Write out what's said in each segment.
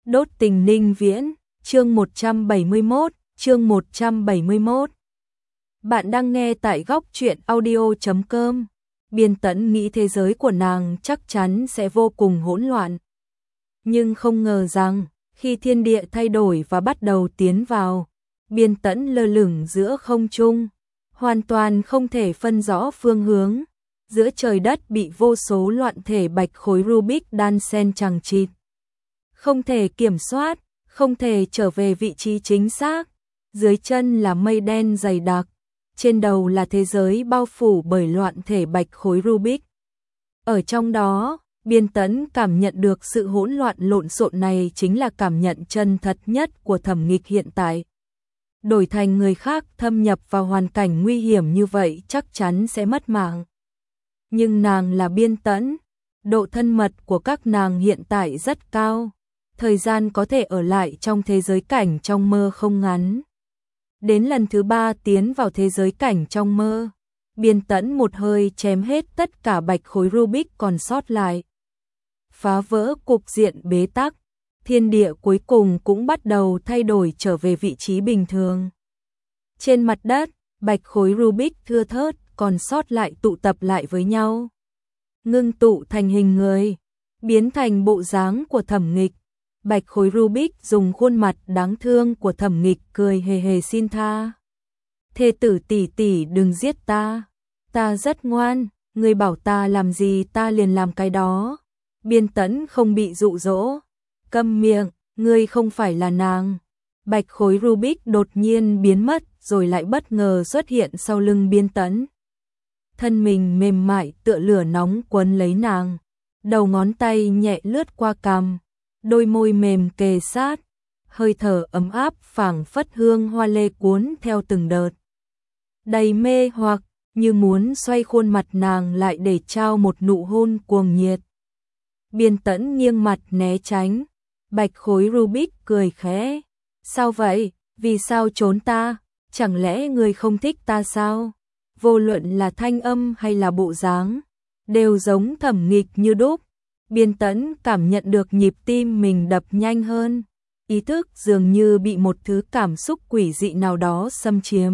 Đốt tình Ninh Viễn, chương 171. Bạn đang nghe tại góc truyện audio.com. Biên Tẫn nghĩ thế giới của nàng chắc chắn sẽ vô cùng hỗn loạn. Nhưng không ngờ rằng, khi thiên địa thay đổi và bắt đầu tiến vào, Biên Tẫn lơ lửng giữa không trung, hoàn toàn không thể phân rõ phương hướng. Giữa trời đất bị vô số loạn thể bạch khối Rubik đan xen chằng chịt. Không thể kiểm soát, không thể trở về vị trí chính xác. Dưới chân là mây đen dày đặc, trên đầu là thế giới bao phủ bởi loạn thể bạch khối Rubik. Ở trong đó, Biên Tẫn cảm nhận được sự hỗn loạn lộn xộn này chính là cảm nhận chân thật nhất của Thẩm Nghịch hiện tại. Đổi thành người khác thâm nhập vào hoàn cảnh nguy hiểm như vậy chắc chắn sẽ mất mạng. Nhưng nàng là Biên Tẫn, độ thân mật của các nàng hiện tại rất cao. Thời gian có thể ở lại trong thế giới cảnh trong mơ không ngắn. Đến lần thứ 3 tiến vào thế giới cảnh trong mơ, Biên Tẫn một hơi chém hết tất cả bạch khối Rubik còn sót lại. Phá vỡ cục diện bế tắc, thiên địa cuối cùng cũng bắt đầu thay đổi trở về vị trí bình thường. Trên mặt đất, bạch khối Rubik thưa thớt còn sót lại tụ tập lại với nhau. Ngưng tụ thành hình người, biến thành bộ dáng của Thẩm Nghịch. Bạch khối Rubik dùng khuôn mặt đáng thương của Thẩm Nghịch cười hề hề xin tha. Thê tử tỷ tỷ đừng giết ta. Ta rất ngoan, ngươi bảo ta làm gì ta liền làm cái đó. Biên Tẫn không bị dụ dỗ. Câm miệng, ngươi không phải là nàng. Bạch khối Rubik đột nhiên biến mất rồi lại bất ngờ xuất hiện sau lưng Biên Tẫn. Thân mình mềm mại tựa lửa nóng quấn lấy nàng. Đầu ngón tay nhẹ lướt qua cằm. Đôi môi mềm kề sát, hơi thở ấm áp phảng phất hương hoa lê cuốn theo từng đợt. Đầy mê hoặc, như muốn xoay khuôn mặt nàng lại để trao một nụ hôn cuồng nhiệt. Biên Tẫn nghiêng mặt né tránh, bạch khối Rubik cười khẽ. Sao vậy, vì sao trốn ta, chẳng lẽ ngươi không thích ta sao? Vô luận là thanh âm hay là bộ dáng, đều giống Thẩm Nghịch như đúc. Biên Tẫn cảm nhận được nhịp tim mình đập nhanh hơn, ý thức dường như bị một thứ cảm xúc quỷ dị nào đó xâm chiếm.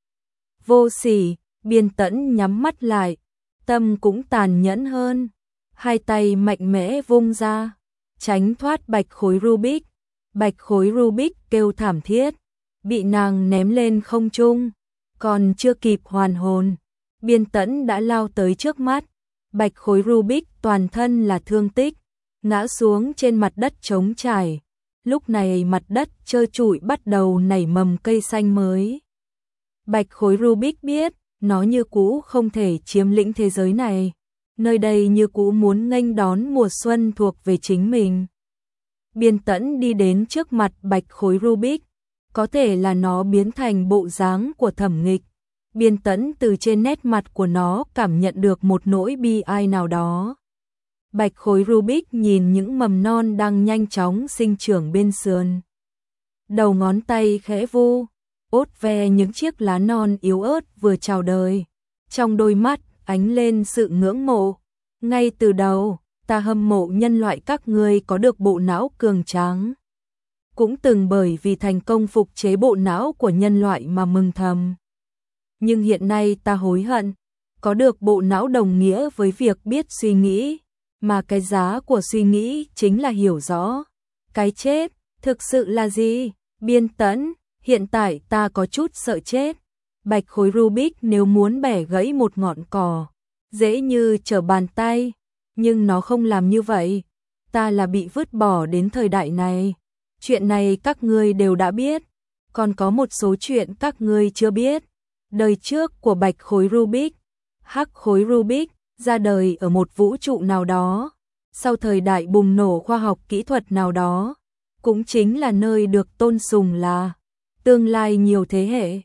Vô sỉ, Biên Tẫn nhắm mắt lại, tâm cũng tàn nhẫn hơn, hai tay mạnh mẽ vung ra, tránh thoát bạch khối Rubik. Bạch khối Rubik kêu thảm thiết, bị nàng ném lên không trung, còn chưa kịp hoàn hồn, Biên Tẫn đã lao tới trước mắt. Bạch khối Rubik toàn thân là thương tích, ngã xuống trên mặt đất trống trải. Lúc này mặt đất trơ trụi bắt đầu nảy mầm cây xanh mới. Bạch khối Rubik biết, nó như cũ không thể chiếm lĩnh thế giới này. Nơi đây như cũ muốn nghênh đón mùa xuân thuộc về chính mình. Biên Tẫn đi đến trước mặt bạch khối Rubik. Có thể là nó biến thành bộ dáng của Thẩm Nghịch. Biên Tẫn từ trên nét mặt của nó cảm nhận được một nỗi bi ai nào đó. Bạch khối Rubik nhìn những mầm non đang nhanh chóng sinh trưởng bên sườn. Đầu ngón tay khẽ vu, ốt ve những chiếc lá non yếu ớt vừa chào đời. Trong đôi mắt ánh lên sự ngưỡng mộ. Ngay từ đầu, ta hâm mộ nhân loại các ngươi có được bộ não cường tráng. Cũng từng bởi vì thành công phục chế bộ não của nhân loại mà mừng thầm. Nhưng hiện nay ta hối hận, có được bộ não đồng nghĩa với việc biết suy nghĩ, mà cái giá của suy nghĩ chính là hiểu rõ. Cái chết, thực sự là gì? Biên Tẫn, hiện tại ta có chút sợ chết. Bạch khối Rubik nếu muốn bẻ gãy một ngọn cỏ, dễ như trở bàn tay, nhưng nó không làm như vậy. Ta là bị vứt bỏ đến thời đại này. Chuyện này các ngươi đều đã biết, còn có một số chuyện các ngươi chưa biết. Đời trước của bạch khối Rubik, hắc khối Rubik, ra đời ở một vũ trụ nào đó, sau thời đại bùng nổ khoa học kỹ thuật nào đó, cũng chính là nơi được tôn sùng là tương lai nhiều thế hệ.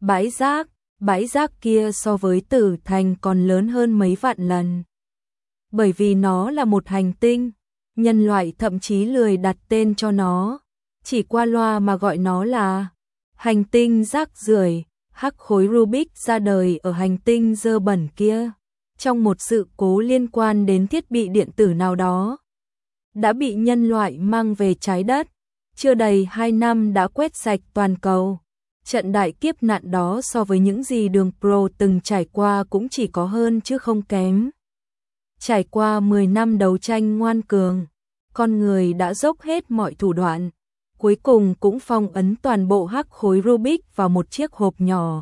Bãi rác kia so với Tử Thành còn lớn hơn mấy vạn lần. Bởi vì nó là một hành tinh, nhân loại thậm chí lười đặt tên cho nó, chỉ qua loa mà gọi nó là hành tinh rác rưởi. Hắc khối Rubik ra đời ở hành tinh dơ bẩn kia, trong một sự cố liên quan đến thiết bị điện tử nào đó. đã bị nhân loại mang về trái đất. Chưa đầy 2 năm đã quét sạch toàn cầu. Trận đại kiếp nạn đó so với những gì Đường Pro từng trải qua cũng chỉ có hơn chứ không kém. Trải qua 10 năm đấu tranh ngoan cường, con người đã dốc hết mọi thủ đoạn, cuối cùng cũng phong ấn toàn bộ hắc khối Rubik vào một chiếc hộp nhỏ.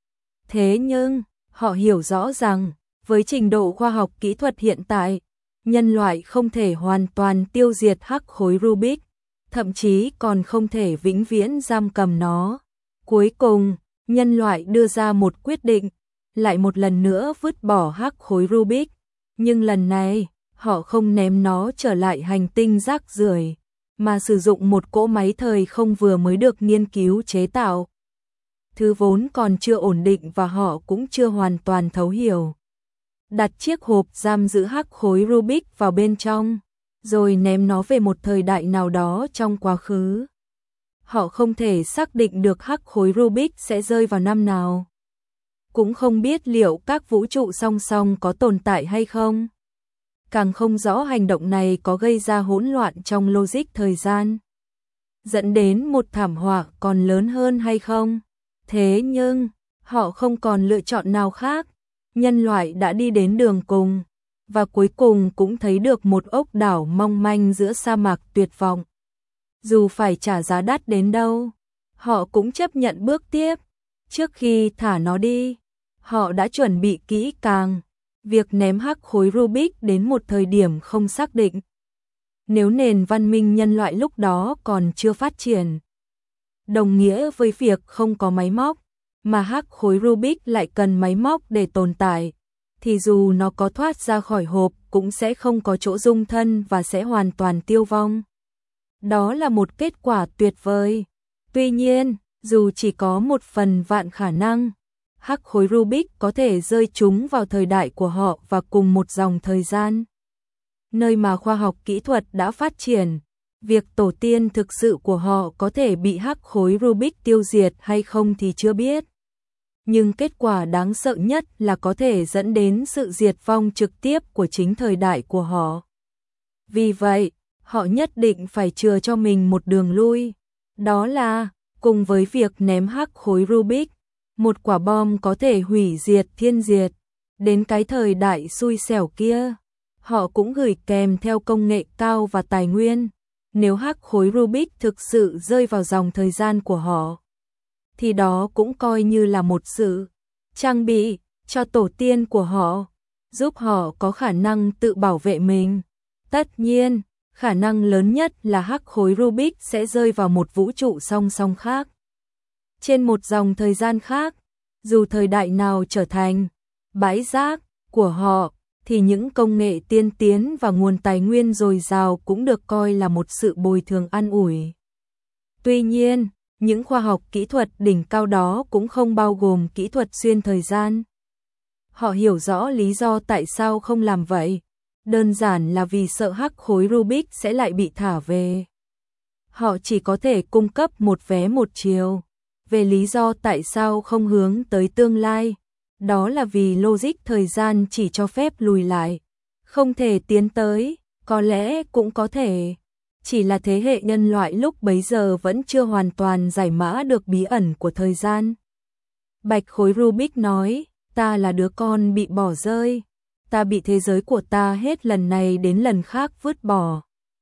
Thế nhưng, họ hiểu rõ rằng, với trình độ khoa học kỹ thuật hiện tại, nhân loại không thể hoàn toàn tiêu diệt hắc khối Rubik, thậm chí còn không thể vĩnh viễn giam cầm nó. Cuối cùng, nhân loại đưa ra một quyết định, lại một lần nữa vứt bỏ hắc khối Rubik, nhưng lần này, họ không ném nó trở lại hành tinh rác rưởi, mà sử dụng một cỗ máy thời không vừa mới được nghiên cứu chế tạo. Thứ vốn còn chưa ổn định và họ cũng chưa hoàn toàn thấu hiểu. Đặt chiếc hộp giam giữ hắc khối Rubik vào bên trong, rồi ném nó về một thời đại nào đó trong quá khứ. Họ không thể xác định được hắc khối Rubik sẽ rơi vào năm nào. Cũng không biết liệu các vũ trụ song song có tồn tại hay không. Càng không rõ hành động này có gây ra hỗn loạn trong logic thời gian, dẫn đến một thảm họa còn lớn hơn hay không. Thế nhưng, họ không còn lựa chọn nào khác. Nhân loại đã đi đến đường cùng, và cuối cùng cũng thấy được một ốc đảo mong manh giữa sa mạc tuyệt vọng. Dù phải trả giá đắt đến đâu, họ cũng chấp nhận bước tiếp. Trước khi thả nó đi, họ đã chuẩn bị kỹ càng việc ném hắc khối Rubik đến một thời điểm không xác định. Nếu nền văn minh nhân loại lúc đó còn chưa phát triển, đồng nghĩa với việc không có máy móc, mà hắc khối Rubik lại cần máy móc để tồn tại, thì dù nó có thoát ra khỏi hộp cũng sẽ không có chỗ dung thân và sẽ hoàn toàn tiêu vong. Đó là một kết quả tuyệt vời. Tuy nhiên, dù chỉ có 1/1000 khả năng, hắc khối Rubik có thể rơi trúng vào thời đại của họ và cùng một dòng thời gian. Nơi mà khoa học kỹ thuật đã phát triển, việc tổ tiên thực sự của họ có thể bị hắc khối Rubik tiêu diệt hay không thì chưa biết. Nhưng kết quả đáng sợ nhất là có thể dẫn đến sự diệt vong trực tiếp của chính thời đại của họ. Vì vậy, họ nhất định phải chừa cho mình một đường lui. Đó là, cùng với việc ném hắc khối Rubik, một quả bom có thể hủy diệt thiên diệt. Đến cái thời đại xui xẻo kia, họ cũng gửi kèm theo công nghệ cao và tài nguyên. Nếu hắc khối Rubik thực sự rơi vào dòng thời gian của họ, thì đó cũng coi như là một sự trang bị cho tổ tiên của họ, giúp họ có khả năng tự bảo vệ mình. Tất nhiên, khả năng lớn nhất là hắc khối Rubik sẽ rơi vào một vũ trụ song song khác. Trên một dòng thời gian khác, dù thời đại nào trở thành bãi rác của họ, thì những công nghệ tiên tiến và nguồn tài nguyên dồi dào cũng được coi là một sự bồi thường an ủi. Tuy nhiên, những khoa học kỹ thuật đỉnh cao đó cũng không bao gồm kỹ thuật xuyên thời gian. Họ hiểu rõ lý do tại sao không làm vậy. Đơn giản là vì sợ hắc khối Rubik sẽ lại bị thả về. Họ chỉ có thể cung cấp một vé một chiều. Về lý do tại sao không hướng tới tương lai, đó là vì logic thời gian chỉ cho phép lùi lại, không thể tiến tới, có lẽ cũng có thể. Chỉ là thế hệ nhân loại lúc bấy giờ vẫn chưa hoàn toàn giải mã được bí ẩn của thời gian. Bạch khối Rubik nói, ta là đứa con bị bỏ rơi, ta bị thế giới của ta hết lần này đến lần khác vứt bỏ.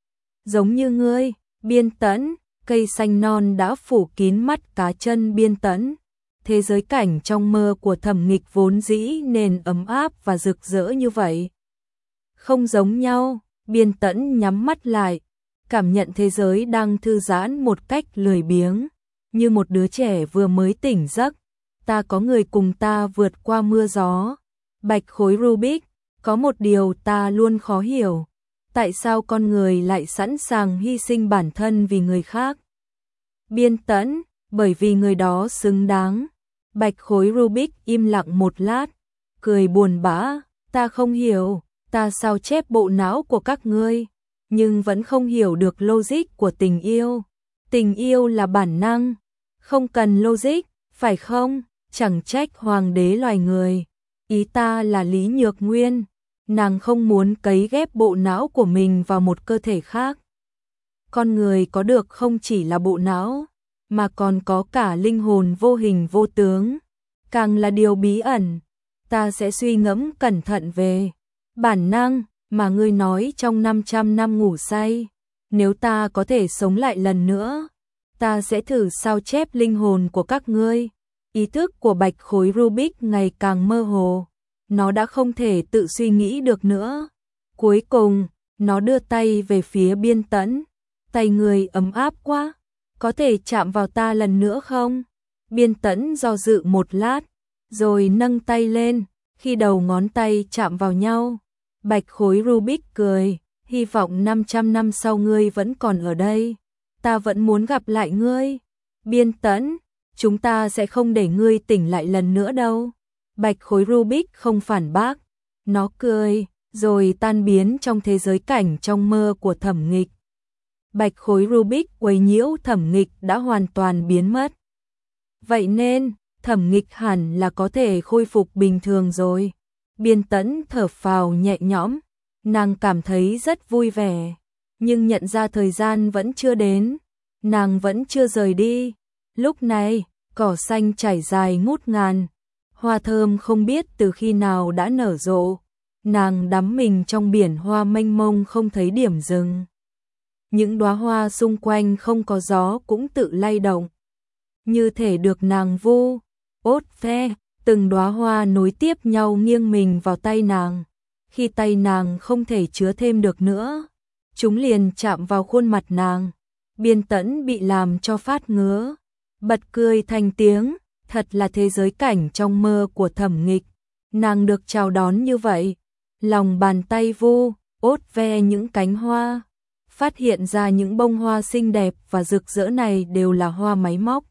Giống như ngươi, Biên Tẫn, cây xanh non đã phủ kín mắt cá chân Biên Tẫn. Thế giới cảnh trong mơ của Thẩm Nghịch vốn dĩ nên ấm áp và rực rỡ như vậy. Không giống nhau, Biên Tẫn nhắm mắt lại, cảm nhận thế giới đang thư giãn một cách lười biếng, như một đứa trẻ vừa mới tỉnh giấc. Ta có người cùng ta vượt qua mưa gió. Bạch khối Rubik, có một điều ta luôn khó hiểu. Tại sao con người lại sẵn sàng hy sinh bản thân vì người khác? Biên Tẫn, bởi vì người đó xứng đáng. Bạch khối Rubik im lặng một lát, cười buồn bã, ta không hiểu, ta sao chép bộ não của các ngươi, nhưng vẫn không hiểu được logic của tình yêu. Tình yêu là bản năng, không cần logic, phải không? Chẳng trách hoàng đế loài người. Ý ta là Lý Nhược Nguyên. Nàng không muốn cấy ghép bộ não của mình vào một cơ thể khác. Con người có được không chỉ là bộ não, mà còn có cả linh hồn vô hình vô tướng. Càng là điều bí ẩn, ta sẽ suy ngẫm cẩn thận về bản năng mà ngươi nói trong 500 năm ngủ say. Nếu ta có thể sống lại lần nữa, ta sẽ thử sao chép linh hồn của các ngươi. Ý thức của bạch khối Rubik ngày càng mơ hồ. Nó đã không thể tự suy nghĩ được nữa. Cuối cùng, nó đưa tay về phía Biên Tẫn. Tay người ấm áp quá, có thể chạm vào ta lần nữa không? Biên Tẫn do dự một lát, rồi nâng tay lên. Khi đầu ngón tay chạm vào nhau, bạch khối Rubik cười, hy vọng 500 năm sau ngươi vẫn còn ở đây. Ta vẫn muốn gặp lại ngươi. Biên Tẫn, chúng ta sẽ không để ngươi tỉnh lại lần nữa đâu. Bạch khối Rubik không phản bác. Nó cười, rồi tan biến trong thế giới cảnh trong mơ của Thẩm Nghịch. Bạch khối Rubik quấy nhiễu Thẩm Nghịch đã hoàn toàn biến mất. Vậy nên, Thẩm Nghịch hẳn là có thể khôi phục bình thường rồi. Biên Tẫn thở phào nhẹ nhõm. Nàng cảm thấy rất vui vẻ, nhưng nhận ra thời gian vẫn chưa đến. Nàng vẫn chưa rời đi. Lúc này, cỏ xanh trải dài ngút ngàn. Hoa thơm không biết từ khi nào đã nở rộ. Nàng đắm mình trong biển hoa mênh mông không thấy điểm dừng. Những đóa hoa xung quanh không có gió cũng tự lay động, như thể được nàng vu ốt ve. Từng đóa hoa nối tiếp nhau nghiêng mình vào tay nàng. Khi tay nàng không thể chứa thêm được nữa, chúng liền chạm vào khuôn mặt nàng. Biên Tẫn bị làm cho phát ngứa, bật cười thành tiếng. Thật là thế giới cảnh trong mơ của Thẩm Nghịch. Nàng được chào đón như vậy. Lòng bàn tay vu ốt ve những cánh hoa, phát hiện ra những bông hoa xinh đẹp và rực rỡ này đều là hoa máy móc.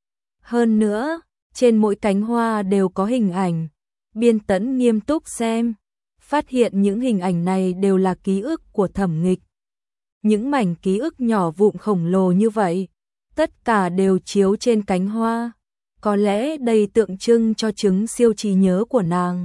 Hơn nữa, trên mỗi cánh hoa đều có hình ảnh. Biên Tẫn nghiêm túc xem, phát hiện những hình ảnh này đều là ký ức của Thẩm Nghịch. Những mảnh ký ức nhỏ vụn khổng lồ như vậy, tất cả đều chiếu trên cánh hoa. Có lẽ đây tượng trưng cho chứng siêu trí nhớ của nàng.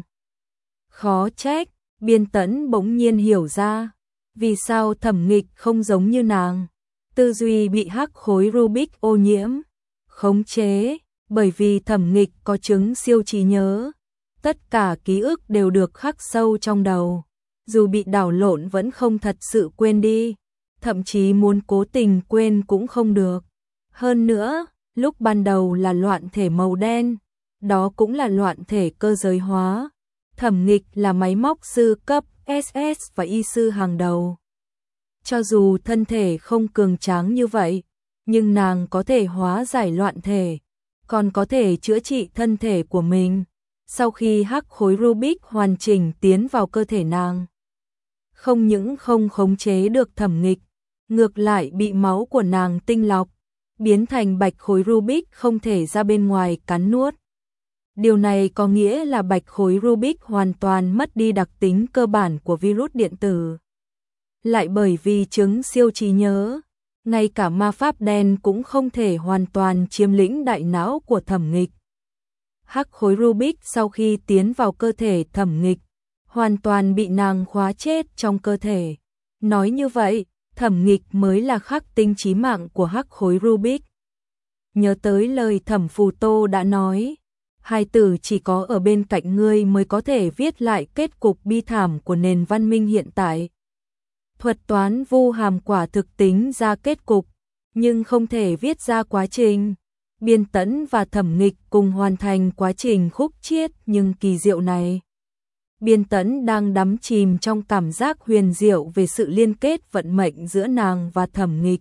Khó trách, Biên Tẫn bỗng nhiên hiểu ra, vì sao Thẩm Nghịch không giống như nàng. Tư duy bị hắc khối Rubik ô nhiễm, khống chế, bởi vì Thẩm Nghịch có chứng siêu trí nhớ. Tất cả ký ức đều được khắc sâu trong đầu, dù bị đảo lộn vẫn không thật sự quên đi, thậm chí muốn cố tình quên cũng không được. Hơn nữa, lúc ban đầu là loạn thể màu đen, đó cũng là loạn thể cơ giới hóa. Thẩm Nghịch là máy móc sư cấp SS và y sư hàng đầu. Cho dù thân thể không cường tráng như vậy, nhưng nàng có thể hóa giải loạn thể, còn có thể chữa trị thân thể của mình. Sau khi hắc khối Rubik hoàn chỉnh tiến vào cơ thể nàng, không những không khống chế được Thẩm Nghịch, ngược lại bị máu của nàng tinh lọc, biến thành bạch khối Rubik không thể ra bên ngoài cắn nuốt. Điều này có nghĩa là bạch khối Rubik hoàn toàn mất đi đặc tính cơ bản của virus điện tử. Lại bởi vì chứng siêu trí nhớ, ngay cả ma pháp đen cũng không thể hoàn toàn chiếm lĩnh đại não của Thẩm Nghịch. Hắc khối Rubik sau khi tiến vào cơ thể Thẩm Nghịch, hoàn toàn bị nàng khóa chết trong cơ thể. Nói như vậy, Thẩm Nghịch mới là khắc tinh chí mạng của hắc khối Rubik. Nhớ tới lời Thẩm Phù Tô đã nói, hai tử chỉ có ở bên cạnh ngươi mới có thể viết lại kết cục bi thảm của nền văn minh hiện tại. Thuật toán vu hàm quả thực tính ra kết cục, nhưng không thể viết ra quá trình. Biên Tẫn và Thẩm Nghịch cùng hoàn thành quá trình khúc chiết nhưng kỳ diệu này. Biên Tẫn đang đắm chìm trong cảm giác huyền diệu về sự liên kết vận mệnh giữa nàng và Thẩm Nghịch,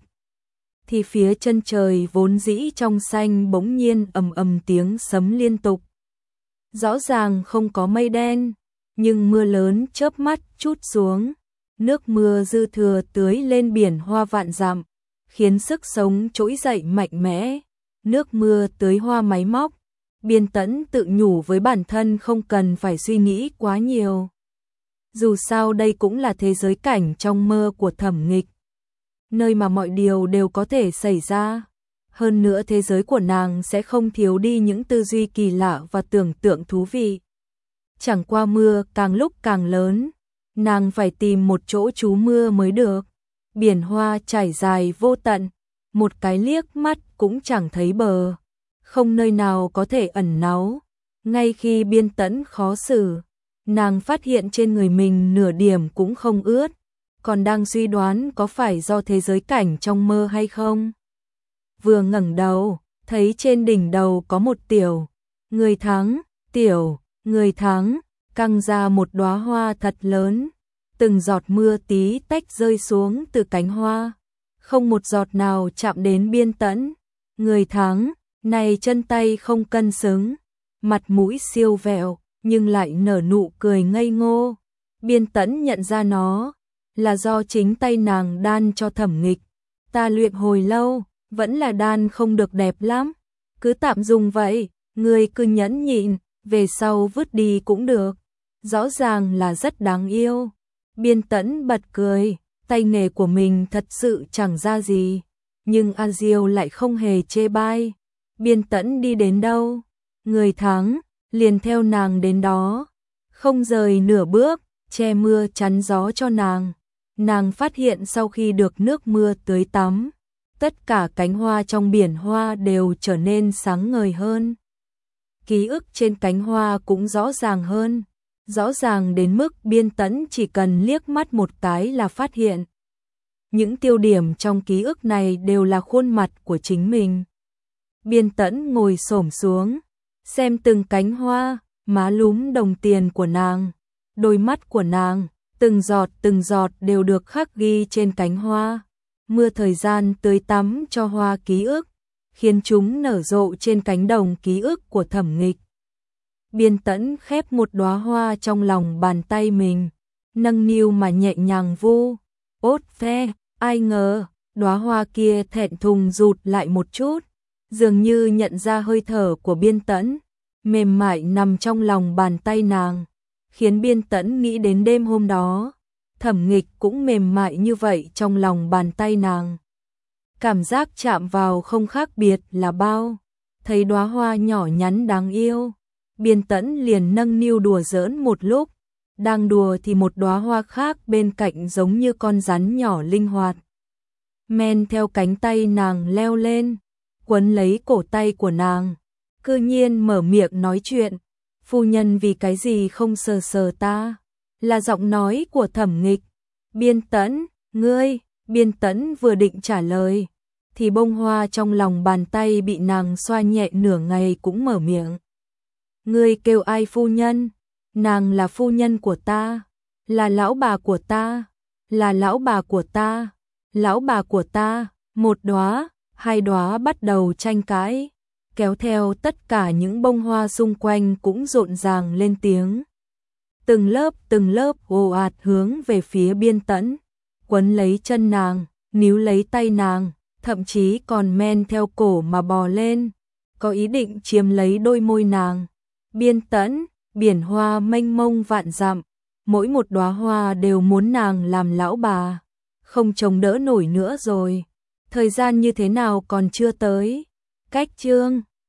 thì phía chân trời vốn dĩ trong xanh bỗng nhiên ầm ầm tiếng sấm liên tục. Rõ ràng không có mây đen, nhưng mưa lớn chớp mắt trút xuống, nước mưa dư thừa tưới lên biển hoa vạn dặm, khiến sức sống trỗi dậy mạnh mẽ. Nước mưa tưới hoa máy móc, Biên Tẫn tự nhủ với bản thân không cần phải suy nghĩ quá nhiều. Dù sao đây cũng là thế giới cảnh trong mơ của Thẩm Nghịch, nơi mà mọi điều đều có thể xảy ra. Hơn nữa thế giới của nàng sẽ không thiếu đi những tư duy kỳ lạ và tưởng tượng thú vị. Chẳng qua mưa càng lúc càng lớn, nàng phải tìm một chỗ trú mưa mới được. Biển hoa trải dài vô tận, một cái liếc mắt cũng chẳng thấy bờ, không nơi nào có thể ẩn náu. Ngay khi Biên Tẫn khó xử, nàng phát hiện trên người mình nửa điểm cũng không ướt, còn đang suy đoán có phải do thế giới cảnh trong mơ hay không. Vừa ngẩng đầu, thấy trên đỉnh đầu có một tiểu người tháng căng ra một đóa hoa thật lớn, từng giọt mưa tí tách rơi xuống từ cánh hoa, không một giọt nào chạm đến Biên Tẫn. Người tháng này chân tay không cân xứng, mặt mũi siêu vẹo, nhưng lại nở nụ cười ngây ngô. Biên Tẫn nhận ra nó là do chính tay nàng đan cho Thẩm Nghịch. Ta luyện hồi lâu, vẫn là đan không được đẹp lắm, cứ tạm dùng vậy, ngươi cứ nhẫn nhịn, về sau vứt đi cũng được. Rõ ràng là rất đáng yêu. Biên Tẫn bật cười, tay nghề của mình thật sự chẳng ra gì, nhưng A Diêu lại không hề chê bai. Biên Tẫn đi đến đâu, người tháng liền theo nàng đến đó, không rời nửa bước, che mưa chắn gió cho nàng. Nàng phát hiện sau khi được nước mưa tưới tắm, tất cả cánh hoa trong biển hoa đều trở nên sáng ngời hơn. Ký ức trên cánh hoa cũng rõ ràng hơn, rõ ràng đến mức Biên Tẫn chỉ cần liếc mắt một cái là phát hiện. Những tiêu điểm trong ký ức này đều là khuôn mặt của chính mình. Biên Tẫn ngồi xổm xuống, xem từng cánh hoa, má lúm đồng tiền của nàng, đôi mắt của nàng, từng giọt đều được khắc ghi trên cánh hoa. Mưa thời gian tưới tắm cho hoa ký ức, khiến chúng nở rộ trên cánh đồng ký ức của Thẩm Nghịch. Biên Tẫn khép một đóa hoa trong lòng bàn tay mình, nâng niu mà nhẹ nhàng vu. Ốt phe, ai ngờ, đóa hoa kia thẹn thùng rụt lại một chút, dường như nhận ra hơi thở của Biên Tẫn, mềm mại nằm trong lòng bàn tay nàng, khiến Biên Tẫn nghĩ đến đêm hôm đó. Thẩm Nghịch cũng mềm mại như vậy trong lòng bàn tay nàng. Cảm giác chạm vào không khác biệt là bao. Thấy đóa hoa nhỏ nhắn đáng yêu, Biên Tẫn liền nâng niu đùa giỡn một lúc. Đang đùa thì một đóa hoa khác bên cạnh giống như con rắn nhỏ linh hoạt, men theo cánh tay nàng leo lên, quấn lấy cổ tay của nàng, cư nhiên mở miệng nói chuyện. Phu nhân vì cái gì không sờ sờ ta? Là giọng nói của Thẩm Nghịch. Biên Tẫn, ngươi. Biên Tẫn vừa định trả lời, thì bông hoa trong lòng bàn tay bị nàng xoa nhẹ nửa ngày cũng mở miệng. Ngươi kêu ai phu nhân? Nàng là phu nhân của ta, là lão bà của ta, là lão bà của ta, lão bà của ta. Một đóa, hai đóa bắt đầu tranh cãi, kéo theo tất cả những bông hoa xung quanh cũng rộn ràng lên tiếng. Từng lớp ồ ạt hướng về phía Biên Tẫn, quấn lấy chân nàng, níu lấy tay nàng, thậm chí còn men theo cổ mà bò lên, có ý định chiếm lấy đôi môi nàng. Biên Tẫn, biển hoa mênh mông vạn dặm, mỗi một đóa hoa đều muốn nàng làm lão bà, không chống đỡ nổi nữa rồi. Thời gian như thế nào còn chưa tới. Cách chương